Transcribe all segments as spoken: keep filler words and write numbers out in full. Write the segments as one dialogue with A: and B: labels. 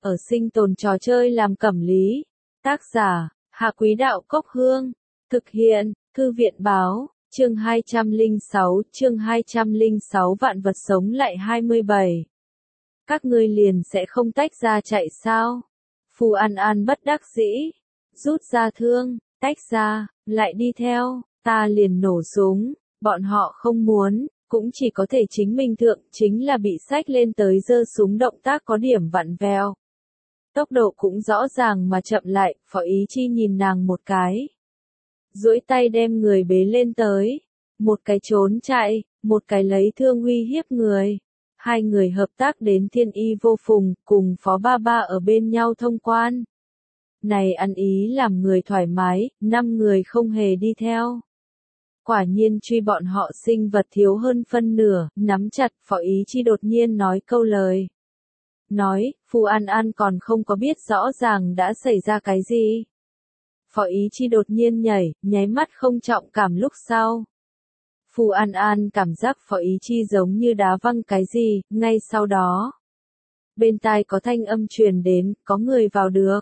A: ở sinh tồn trò chơi làm cẩm lý. Tác giả, Hạ Quý Đạo Cốc Hương. Thực hiện, Thư viện Báo, chương hai trăm lẻ sáu, chương hai trăm lẻ sáu vạn vật sống lại hai mươi bảy. Các ngươi liền sẽ không tách ra chạy sao? Phù An An bất đắc dĩ, rút ra thương, tách ra, lại đi theo, ta liền nổ súng, bọn họ không muốn, cũng chỉ có thể chính mình thượng, chính là bị xách lên tới giơ súng động tác có điểm vặn vẹo. Tốc độ cũng rõ ràng mà chậm lại, Phó Ý Chi nhìn nàng một cái. Duỗi tay đem người bế lên tới, một cái trốn chạy, một cái lấy thương uy hiếp người. Hai người hợp tác đến thiên y vô phùng, cùng Phó Ba Ba ở bên nhau thông quan. Này ăn ý làm người thoải mái, năm người không hề đi theo. Quả nhiên truy bọn họ sinh vật thiếu hơn phân nửa, nắm chặt, Phó Ý Chi đột nhiên nói câu lời. Nói, Phù An An còn không có biết rõ ràng đã xảy ra cái gì. Phó Ý Chi đột nhiên nhảy, nháy mắt không trọng cảm lúc sau. Phù An An cảm giác Phó Ý Chi giống như đá văng cái gì, ngay sau đó. Bên tai có thanh âm truyền đến, có người vào được.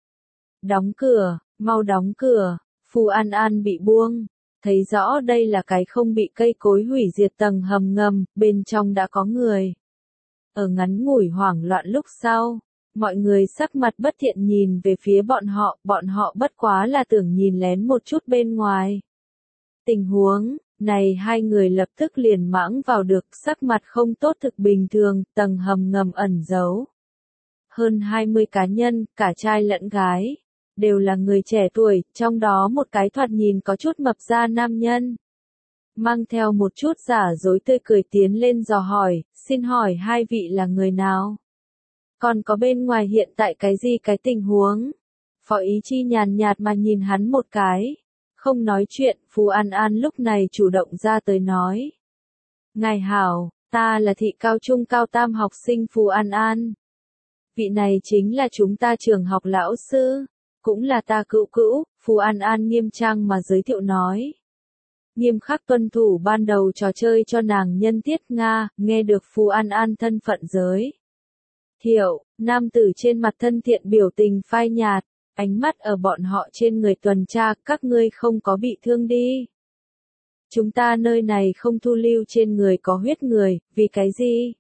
A: Đóng cửa, mau đóng cửa, Phù An An bị buông. Thấy rõ đây là cái không bị cây cối hủy diệt tầng hầm ngầm, bên trong đã có người. Ở ngắn ngủi hoảng loạn lúc sau, mọi người sắc mặt bất thiện nhìn về phía bọn họ, bọn họ bất quá là tưởng nhìn lén một chút bên ngoài. Tình huống này hai người lập tức liền mãng vào được, sắc mặt không tốt thực bình thường, tầng hầm ngầm ẩn giấu. Hơn hai mươi cá nhân, cả trai lẫn gái, đều là người trẻ tuổi, trong đó một cái thoạt nhìn có chút mập ra nam nhân. Mang theo một chút giả dối tươi cười tiến lên dò hỏi, xin hỏi hai vị là người nào? Còn có bên ngoài hiện tại cái gì cái tình huống? Phó Ý Chi nhàn nhạt mà nhìn hắn một cái. Không nói chuyện, Phù An An lúc này chủ động ra tới nói. Ngài hảo, ta là thị cao trung cao tam học sinh Phù An An. Vị này chính là chúng ta trường học lão sư, cũng là ta cữu cữu, Phù An An nghiêm trang mà giới thiệu nói. Nghiêm khắc tuân thủ ban đầu trò chơi cho nàng nhân tiết Nga, nghe được Phù An An thân phận giới. Thiệu, nam tử trên mặt thân thiện biểu tình phai nhạt, ánh mắt ở bọn họ trên người tuần tra, các ngươi không có bị thương đi. Chúng ta nơi này không thu lưu trên người có huyết người, vì cái gì?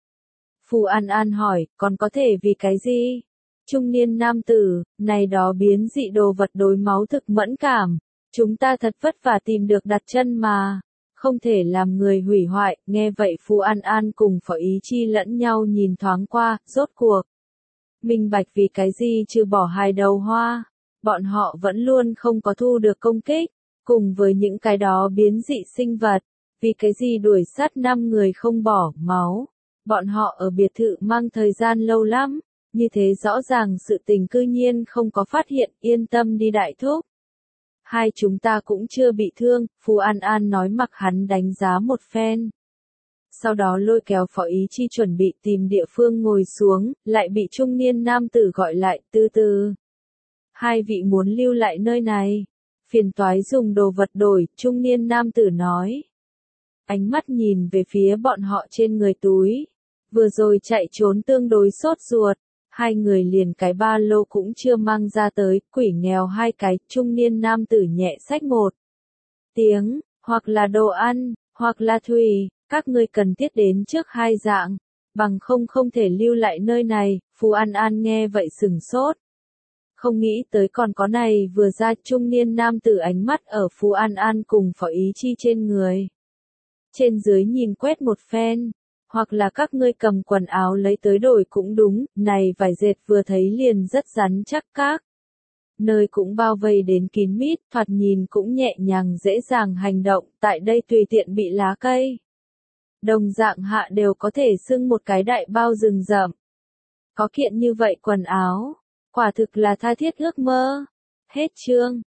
A: Phù An An hỏi, còn có thể vì cái gì? Trung niên nam tử, này đó biến dị đồ vật đối máu thực mẫn cảm. Chúng ta thật vất vả tìm được đặt chân mà, không thể làm người hủy hoại, nghe vậy Phù An An cùng Phó Ý Chi lẫn nhau nhìn thoáng qua, rốt cuộc. Minh bạch vì cái gì trừ bỏ hai đầu hoa, bọn họ vẫn luôn không có thu được công kích, cùng với những cái đó biến dị sinh vật, vì cái gì đuổi sát năm người không bỏ máu, bọn họ ở biệt thự mang thời gian lâu lắm, như thế rõ ràng sự tình cư nhiên không có phát hiện, yên tâm đi đại thúc. Hai chúng ta cũng chưa bị thương, Phù An An nói mặc hắn đánh giá một phen. Sau đó lôi kéo Phó Ý Chi chuẩn bị tìm địa phương ngồi xuống, lại bị trung niên nam tử gọi lại, từ từ. Hai vị muốn lưu lại nơi này. Phiền toái dùng đồ vật đổi, trung niên nam tử nói. Ánh mắt nhìn về phía bọn họ trên người túi. Vừa rồi chạy trốn tương đối sốt ruột. Hai người liền cái ba lô cũng chưa mang ra tới, quỷ nghèo hai cái, trung niên nam tử nhẹ xách một tiếng, hoặc là đồ ăn, hoặc là thủy, các ngươi cần thiết đến trước hai dạng, bằng không không thể lưu lại nơi này, Phù An An nghe vậy sừng sốt. Không nghĩ tới còn có này vừa ra trung niên nam tử ánh mắt ở Phù An An cùng Phó Ý Chi trên người. Trên dưới nhìn quét một phen. Hoặc là các ngươi cầm quần áo lấy tới đổi cũng đúng, này vải dệt vừa thấy liền rất rắn chắc các. Nơi cũng bao vây đến kín mít, thoạt nhìn cũng nhẹ nhàng dễ dàng hành động, tại đây tùy tiện bị lá cây. Đồng dạng hạ đều có thể xưng một cái đại bao rừng rậm. Có kiện như vậy quần áo, quả thực là tha thiết ước mơ. Hết chương.